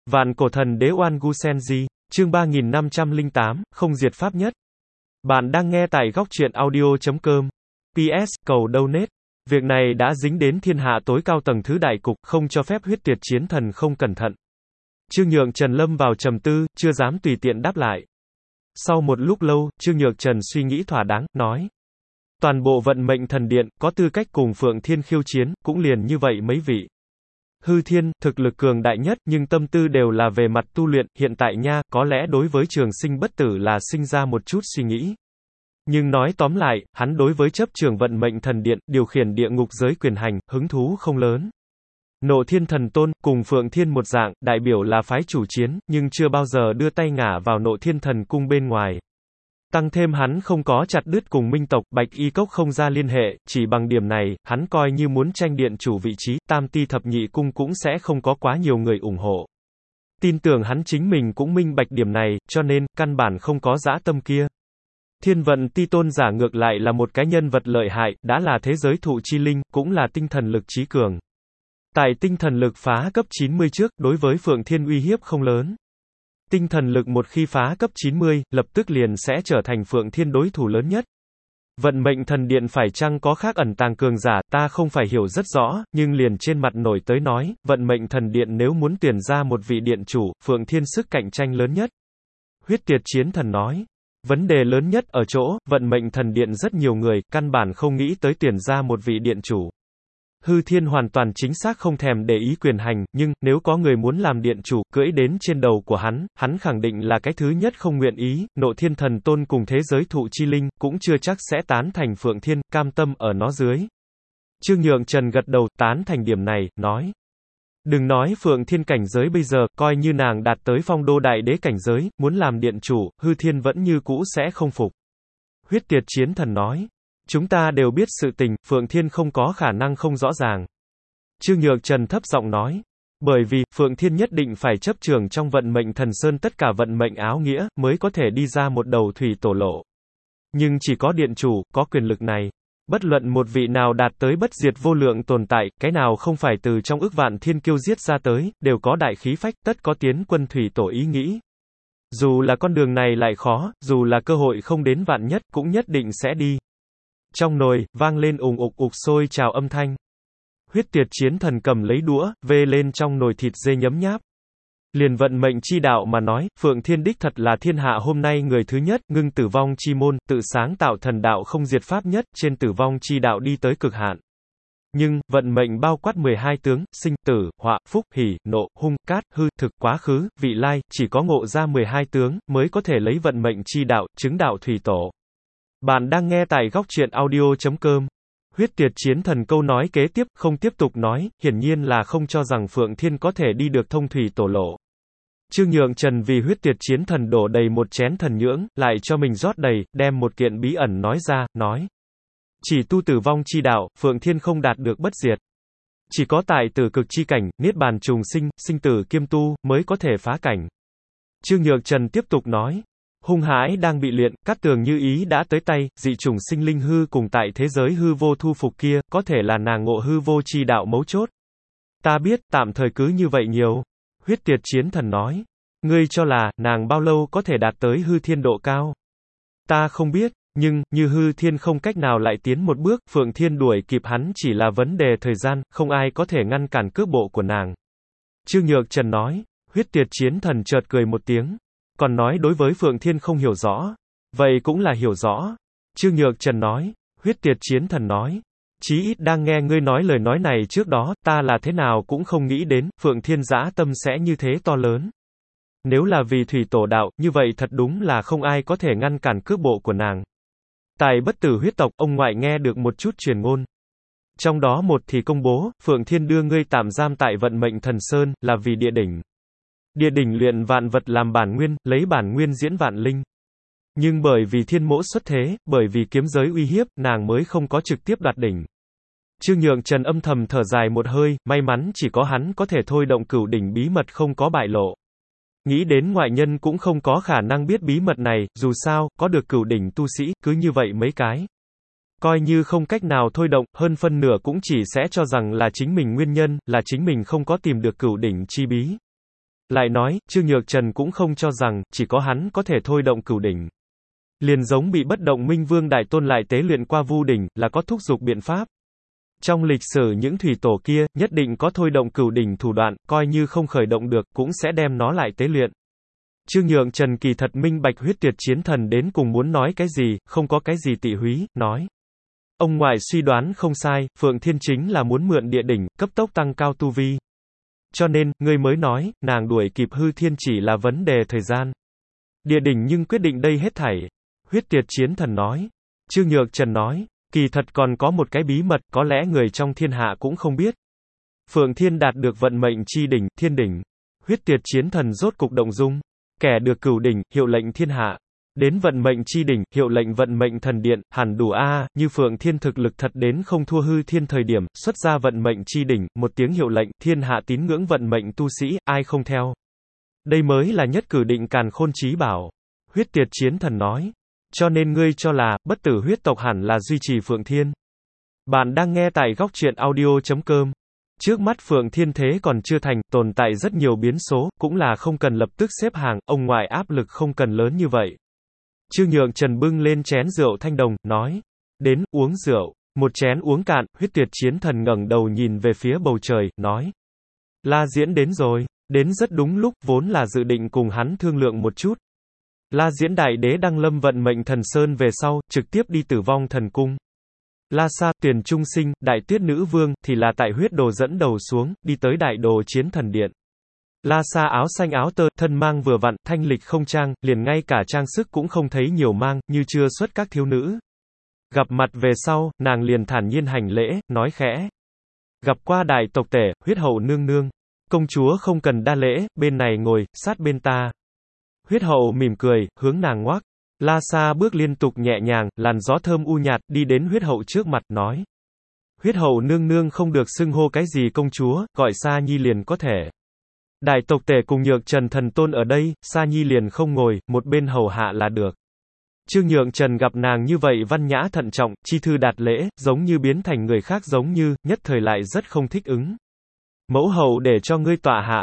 Vạn cổ thần đế Oan Gu Senji, chương 3508, không diệt pháp nhất. Bạn đang nghe tại góc truyện audio.com. PS, cầu donate. Việc này đã dính đến thiên hạ tối cao tầng thứ đại cục, không cho phép huyết tuyệt chiến thần không cẩn thận. Trương Nhượng Trần lâm vào trầm tư, chưa dám tùy tiện đáp lại. Sau một lúc lâu, Trương Nhượng Trần suy nghĩ thỏa đáng, nói. Toàn bộ vận mệnh thần điện, có tư cách cùng Phượng Thiên khiêu chiến, cũng liền như vậy mấy vị. Hư Thiên, thực lực cường đại nhất, nhưng tâm tư đều là về mặt tu luyện, hiện tại nha, có lẽ đối với trường sinh bất tử là sinh ra một chút suy nghĩ. Nhưng nói tóm lại, hắn đối với chấp trường vận mệnh thần điện, điều khiển địa ngục giới quyền hành, hứng thú không lớn. Nộ Thiên Thần Tôn, cùng Phượng Thiên một dạng, đại biểu là phái chủ chiến, nhưng chưa bao giờ đưa tay ngả vào Nộ Thiên Thần Cung bên ngoài. Tăng thêm hắn không có chặt đứt cùng minh tộc Bạch Y Cốc không ra liên hệ, chỉ bằng điểm này, hắn coi như muốn tranh điện chủ vị trí, Tam Ti Thập Nhị Cung cũng sẽ không có quá nhiều người ủng hộ. Tin tưởng hắn chính mình cũng minh bạch điểm này, cho nên, căn bản không có dã tâm kia. Thiên Vận Ti Tôn giả ngược lại là một cái nhân vật lợi hại, đã là thế giới thụ chi linh, cũng là tinh thần lực trí cường. Tại tinh thần lực phá cấp 90 trước, đối với Phượng Thiên uy hiếp không lớn. Tinh thần lực một khi phá cấp 90, lập tức liền sẽ trở thành Phượng Thiên đối thủ lớn nhất. Vận mệnh thần điện phải chăng có khác ẩn tàng cường giả, ta không phải hiểu rất rõ, nhưng liền trên mặt nổi tới nói, vận mệnh thần điện nếu muốn tuyển ra một vị điện chủ, Phượng Thiên sức cạnh tranh lớn nhất. Huyết Tiệt Chiến Thần nói, vấn đề lớn nhất ở chỗ, vận mệnh thần điện rất nhiều người, căn bản không nghĩ tới tuyển ra một vị điện chủ. Hư Thiên hoàn toàn chính xác không thèm để ý quyền hành, nhưng, nếu có người muốn làm điện chủ, cưỡi đến trên đầu của hắn khẳng định là cái thứ nhất không nguyện ý, Nộ Thiên Thần Tôn cùng thế giới thụ chi linh, cũng chưa chắc sẽ tán thành Phượng Thiên, cam tâm ở nó dưới. Trương Nhượng Trần gật đầu, tán thành điểm này, nói. Đừng nói Phượng Thiên cảnh giới bây giờ, coi như nàng đạt tới phong đô đại đế cảnh giới, muốn làm điện chủ, Hư Thiên vẫn như cũ sẽ không phục. Huyết Tiệt Chiến Thần nói. Chúng ta đều biết sự tình, Phượng Thiên không có khả năng không rõ ràng. Trương Nhượng Trần thấp giọng nói. Bởi vì, Phượng Thiên nhất định phải chấp trường trong vận mệnh thần sơn tất cả vận mệnh áo nghĩa, mới có thể đi ra một đầu thủy tổ lộ. Nhưng chỉ có điện chủ, có quyền lực này. Bất luận một vị nào đạt tới bất diệt vô lượng tồn tại, cái nào không phải từ trong ức vạn thiên kiêu giết ra tới, đều có đại khí phách, tất có tiến quân thủy tổ ý nghĩ. Dù là con đường này lại khó, dù là cơ hội không đến vạn nhất, cũng nhất định sẽ đi. Trong nồi, vang lên ùng ục ục sôi trào âm thanh. Huyết Tiệt Chiến Thần cầm lấy đũa, vê lên trong nồi thịt dê nhấm nháp. Liền vận mệnh chi đạo mà nói, Phượng Thiên đích thật là thiên hạ hôm nay người thứ nhất, ngưng tử vong chi môn, tự sáng tạo thần đạo không diệt pháp nhất, trên tử vong chi đạo đi tới cực hạn. Nhưng, vận mệnh bao quát 12 tướng, sinh, tử, họa, phúc, hỉ, nộ, hung, cát, hư, thực, quá khứ, vị lai, chỉ có ngộ ra 12 tướng, mới có thể lấy vận mệnh chi đạo, chứng đạo thủy tổ. Bạn đang nghe tại góc truyện audio.com. Huyết Tiệt Chiến Thần câu nói kế tiếp, không tiếp tục nói, hiển nhiên là không cho rằng Phượng Thiên có thể đi được thông thủy tổ lộ. Trương Nhượng Trần vì Huyết Tiệt Chiến Thần đổ đầy một chén thần nhưỡng, lại cho mình rót đầy, đem một kiện bí ẩn nói ra, nói. Chỉ tu tử vong chi đạo, Phượng Thiên không đạt được bất diệt. Chỉ có tại tử cực chi cảnh, niết bàn trùng sinh, sinh tử kiêm tu, mới có thể phá cảnh. Trương Nhượng Trần tiếp tục nói. Hung hãi đang bị luyện, Cát Tường Như Ý đã tới tay, dị chủng sinh linh hư cùng tại thế giới hư vô thu phục kia, có thể là nàng ngộ hư vô chi đạo mấu chốt. Ta biết, tạm thời cứ như vậy nhiều. Huyết Tiệt Chiến Thần nói. Ngươi cho là, nàng bao lâu có thể đạt tới hư thiên độ cao? Ta không biết, nhưng, như hư thiên không cách nào lại tiến một bước, Phượng Thiên đuổi kịp hắn chỉ là vấn đề thời gian, không ai có thể ngăn cản cước bộ của nàng. Trương Nhượng Trần nói. Huyết Tiệt Chiến Thần chợt cười một tiếng. Còn nói đối với Phượng Thiên không hiểu rõ. Vậy cũng là hiểu rõ. Trương Nhượng Trần nói. Huyết Tiệt Chiến Thần nói. Chí ít đang nghe ngươi nói lời nói này trước đó, ta là thế nào cũng không nghĩ đến, Phượng Thiên dã tâm sẽ như thế to lớn. Nếu là vì thủy tổ đạo, như vậy thật đúng là không ai có thể ngăn cản cước bộ của nàng. Tại bất tử huyết tộc, ông ngoại nghe được một chút truyền ngôn. Trong đó một thì công bố, Phượng Thiên đưa ngươi tạm giam tại vận mệnh thần sơn, là vì địa đỉnh. Địa đỉnh luyện vạn vật làm bản nguyên, lấy bản nguyên diễn vạn linh. Nhưng bởi vì thiên mỗ xuất thế, bởi vì kiếm giới uy hiếp, nàng mới không có trực tiếp đoạt đỉnh. Trương Nhượng Trần âm thầm thở dài một hơi, may mắn chỉ có hắn có thể thôi động cửu đỉnh bí mật không có bại lộ. Nghĩ đến ngoại nhân cũng không có khả năng biết bí mật này, dù sao, có được cửu đỉnh tu sĩ, cứ như vậy mấy cái. Coi như không cách nào thôi động, hơn phân nửa cũng chỉ sẽ cho rằng là chính mình nguyên nhân, là chính mình không có tìm được cửu đỉnh chi bí. Lại nói, Trương Nhược Trần cũng không cho rằng, chỉ có hắn có thể thôi động cửu đỉnh. Liền giống bị bất động Minh Vương Đại Tôn lại tế luyện qua Vu đỉnh, là có thúc giục biện pháp. Trong lịch sử những thủy tổ kia, nhất định có thôi động cửu đỉnh thủ đoạn, coi như không khởi động được, cũng sẽ đem nó lại tế luyện. Trương Nhượng Trần kỳ thật minh bạch huyết tuyệt chiến thần đến cùng muốn nói cái gì, không có cái gì tị húy, nói. Ông ngoại suy đoán không sai, Phượng Thiên chính là muốn mượn địa đỉnh, cấp tốc tăng cao tu vi. Cho nên, ngươi mới nói, nàng đuổi kịp hư thiên chỉ là vấn đề thời gian. Địa đỉnh nhưng quyết định đây hết thảy. Huyết tuyệt chiến thần nói. Trương Nhược Trần nói, kỳ thật còn có một cái bí mật, có lẽ người trong thiên hạ cũng không biết. Phượng Thiên đạt được vận mệnh chi đỉnh, thiên đỉnh. Huyết tuyệt chiến thần rốt cục động dung. Kẻ được cửu đỉnh, hiệu lệnh thiên hạ. Đến vận mệnh chi đỉnh, hiệu lệnh vận mệnh thần điện, hẳn đủ a, như Phượng Thiên thực lực thật đến không thua hư thiên thời điểm, xuất ra vận mệnh chi đỉnh, một tiếng hiệu lệnh, thiên hạ tín ngưỡng vận mệnh tu sĩ, ai không theo. Đây mới là nhất cử định càn khôn chí bảo. Huyết tuyệt chiến thần nói. Cho nên ngươi cho là, bất tử huyết tộc hẳn là duy trì Phượng Thiên. Bạn đang nghe tại góc truyện audio.com. Trước mắt Phượng Thiên thế còn chưa thành, tồn tại rất nhiều biến số, cũng là không cần lập tức xếp hàng, ông ngoại áp lực không cần lớn như vậy. Trương Nhượng Trần bưng lên chén rượu thanh đồng, nói. Đến, uống rượu. Một chén uống cạn, huyết tuyệt chiến thần ngẩng đầu nhìn về phía bầu trời, nói. La Diễn đến rồi. Đến rất đúng lúc, vốn là dự định cùng hắn thương lượng một chút. La Diễn đại đế đăng lâm vận mệnh thần sơn về sau, trực tiếp đi Tử Vong thần cung. La Sa, Tuyền Trung Sinh, Đại Tuyết Nữ Vương, thì là tại huyết đồ dẫn đầu xuống, đi tới đại đồ chiến thần điện. La Sa áo xanh áo tơ, thân mang vừa vặn, thanh lịch không trang, liền ngay cả trang sức cũng không thấy nhiều mang, như chưa xuất các thiếu nữ. Gặp mặt về sau, nàng liền thản nhiên hành lễ, nói khẽ. Gặp qua đại tộc tể, huyết hậu nương nương. Công chúa không cần đa lễ, bên này ngồi, sát bên ta. Huyết hậu mỉm cười, hướng nàng ngoác. La Sa bước liên tục nhẹ nhàng, làn gió thơm u nhạt, đi đến huyết hậu trước mặt, nói. Huyết hậu nương nương không được xưng hô cái gì công chúa, gọi Sa Nhi liền có thể. Đại tộc tể cùng Nhược Trần thần tôn ở đây, Sa Nhi liền không ngồi, một bên hầu hạ là được. Trương Nhượng Trần gặp nàng như vậy văn nhã thận trọng, chi thư đạt lễ, giống như biến thành người khác giống như, nhất thời lại rất không thích ứng. Mẫu hậu để cho ngươi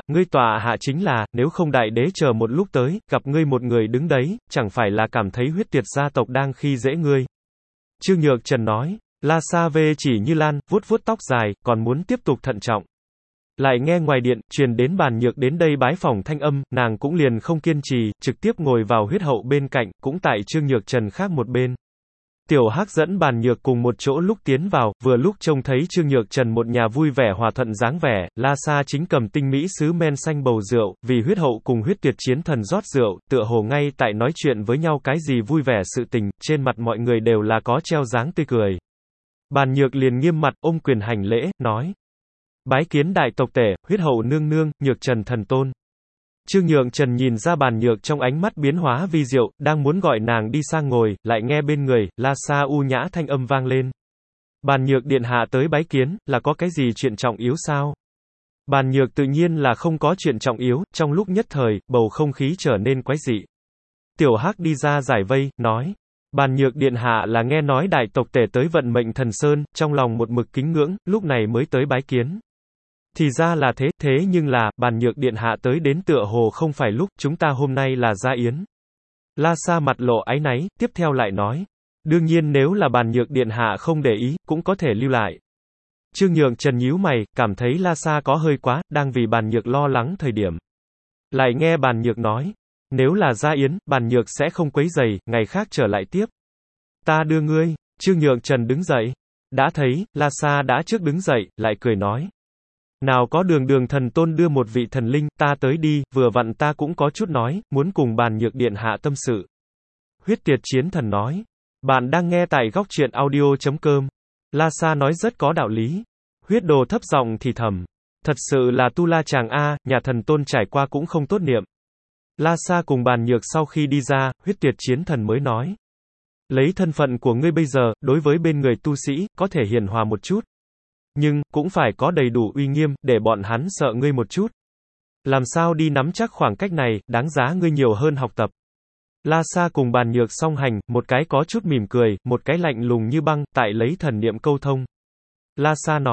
tọa hạ chính là, nếu không đại đế chờ một lúc tới, gặp ngươi một người đứng đấy, chẳng phải là cảm thấy huyết tuyệt gia tộc đang khi dễ ngươi. Trương Nhược Trần nói, La Sa Vê chỉ như lan, vuốt vuốt tóc dài, còn muốn tiếp tục thận trọng. Lại nghe ngoài điện, truyền đến Bàn Nhược đến đây bái phỏng thanh âm, nàng cũng liền không kiên trì, trực tiếp ngồi vào huyết hậu bên cạnh, cũng tại Trương Nhược Trần khác một bên. Tiểu Hắc dẫn Bàn Nhược cùng một chỗ lúc tiến vào, vừa lúc trông thấy Trương Nhược Trần một nhà vui vẻ hòa thuận dáng vẻ, La Sa chính cầm tinh mỹ sứ men xanh bầu rượu, vì huyết hậu cùng huyết tuyệt chiến thần rót rượu, tựa hồ ngay tại nói chuyện với nhau cái gì vui vẻ sự tình, trên mặt mọi người đều là có treo dáng tươi cười. Bàn Nhược liền nghiêm mặt, ôm quyền hành lễ, nói. Bái kiến đại tộc tể, huyết hậu nương nương, Nhược Trần thần tôn. Trương Nhượng Trần nhìn ra Bàn Nhược trong ánh mắt biến hóa vi diệu, đang muốn gọi nàng đi sang ngồi, lại nghe bên người, La Sa u nhã thanh âm vang lên. Bàn Nhược điện hạ tới bái kiến, là có cái gì chuyện trọng yếu sao? Bàn Nhược tự nhiên là không có chuyện trọng yếu, trong lúc nhất thời, bầu không khí trở nên quái dị. Tiểu Hắc đi ra giải vây, nói. Bàn Nhược điện hạ là nghe nói đại tộc tể tới vận mệnh thần sơn, trong lòng một mực kính ngưỡng, lúc này mới tới bái kiến. Thì ra là thế nhưng là, Bàn Nhược điện hạ tới đến tựa hồ không phải lúc, chúng ta hôm nay là gia yến. La Sa mặt lộ áy náy, tiếp theo lại nói. Đương nhiên nếu là Bàn Nhược điện hạ không để ý, cũng có thể lưu lại. Trương Nhượng Trần nhíu mày, cảm thấy La Sa có hơi quá, đang vì Bàn Nhược lo lắng thời điểm. Lại nghe Bàn Nhược nói. Nếu là gia yến, Bàn Nhược sẽ không quấy rầy, ngày khác trở lại tiếp. Ta đưa ngươi. Trương Nhượng Trần đứng dậy. Đã thấy, La Sa đã trước đứng dậy, lại cười nói. Nào có Đường thần tôn đưa một vị thần linh, ta tới đi, vừa vặn ta cũng có chút nói, muốn cùng Bàn Nhược điện hạ tâm sự. Huyết tuyệt chiến thần nói. Bạn đang nghe tại góc truyện audio.com. La Sa nói rất có đạo lý. Huyết đồ thấp giọng thì thầm. Thật sự là tu la chàng a, nhà thần tôn trải qua cũng không tốt niệm. La Sa cùng Bàn Nhược sau khi đi ra, huyết tuyệt chiến thần mới nói. Lấy thân phận của ngươi bây giờ, đối với bên người tu sĩ, có thể hiền hòa một chút. Nhưng, cũng phải có đầy đủ uy nghiêm, để bọn hắn sợ ngươi một chút. Làm sao đi nắm chắc khoảng cách này, đáng giá ngươi nhiều hơn học tập. La Sa cùng Bàn Nhược song hành, một cái có chút mỉm cười, một cái lạnh lùng như băng, tại lấy thần niệm câu thông. La Sa nói,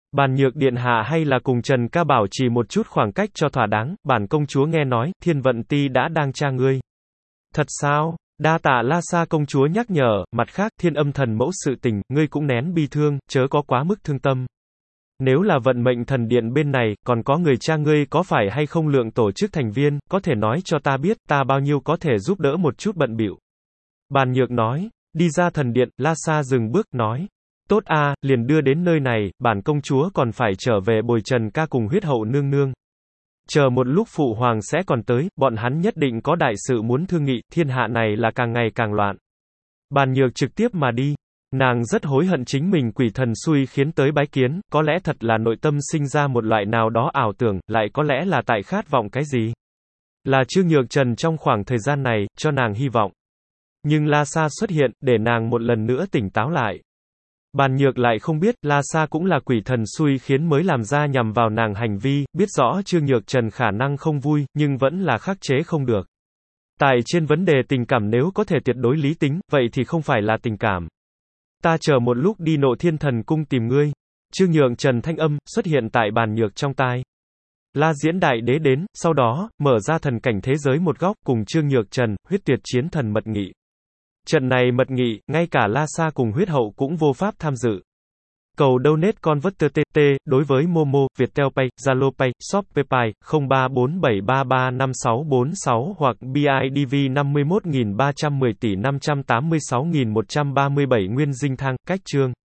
Bàn nhược điện hạ hay là cùng Trần Ca bảo trì một chút khoảng cách cho thỏa đáng, bản công chúa nghe nói, Thiên Vận Ti đã đang tra ngươi. Thật sao? Đa tạ La Sa công chúa nhắc nhở, mặt khác, Thiên Âm thần mẫu sự tình, ngươi cũng nén bi thương, chớ có quá mức thương tâm. Nếu là vận mệnh thần điện bên này, còn có người cha ngươi có phải hay không lượng tổ chức thành viên, có thể nói cho ta biết, ta bao nhiêu có thể giúp đỡ một chút bận bịu. Bàn nhược nói, đi ra thần điện, La Sa dừng bước, nói. Tốt a, liền đưa đến nơi này, bản công chúa còn phải trở về bồi Trần Ca cùng huyết hậu nương nương. Chờ một lúc phụ hoàng sẽ còn tới, bọn hắn nhất định có đại sự muốn thương nghị, thiên hạ này là càng ngày càng loạn. Bàn nhược trực tiếp mà đi. Nàng rất hối hận chính mình quỷ thần xui khiến tới bái kiến, có lẽ thật là nội tâm sinh ra một loại nào đó ảo tưởng, lại có lẽ là tại khát vọng cái gì. Là Trương Nhược Trần trong khoảng thời gian này, cho nàng hy vọng. Nhưng La Sa xuất hiện, để nàng một lần nữa tỉnh táo lại. Bàn nhược lại không biết, La Sa cũng là quỷ thần xui khiến mới làm ra nhằm vào nàng hành vi, biết rõ Trương Nhược Trần khả năng không vui, nhưng vẫn là khắc chế không được. Tại trên vấn đề tình cảm nếu có thể tuyệt đối lý tính, vậy thì không phải là tình cảm. Ta chờ một lúc đi Nộ Thiên Thần cung tìm ngươi. Trương Nhược Trần thanh âm, xuất hiện tại bàn nhược trong tai. La Diễn Đại Đế đến, sau đó, mở ra thần cảnh thế giới một góc, cùng Trương Nhược Trần, huyết tuyệt chiến thần mật nghị. Trận này mật nghị, ngay cả La Sa cùng huyết hậu cũng vô pháp tham dự. Cầu donate converter TT, đối với Momo, Viettel Pay, Zalo Pay, Shopee Pay, 0347335646 hoặc BIDV 51.310 tỷ 586.137 nguyên dinh thang, cách chương.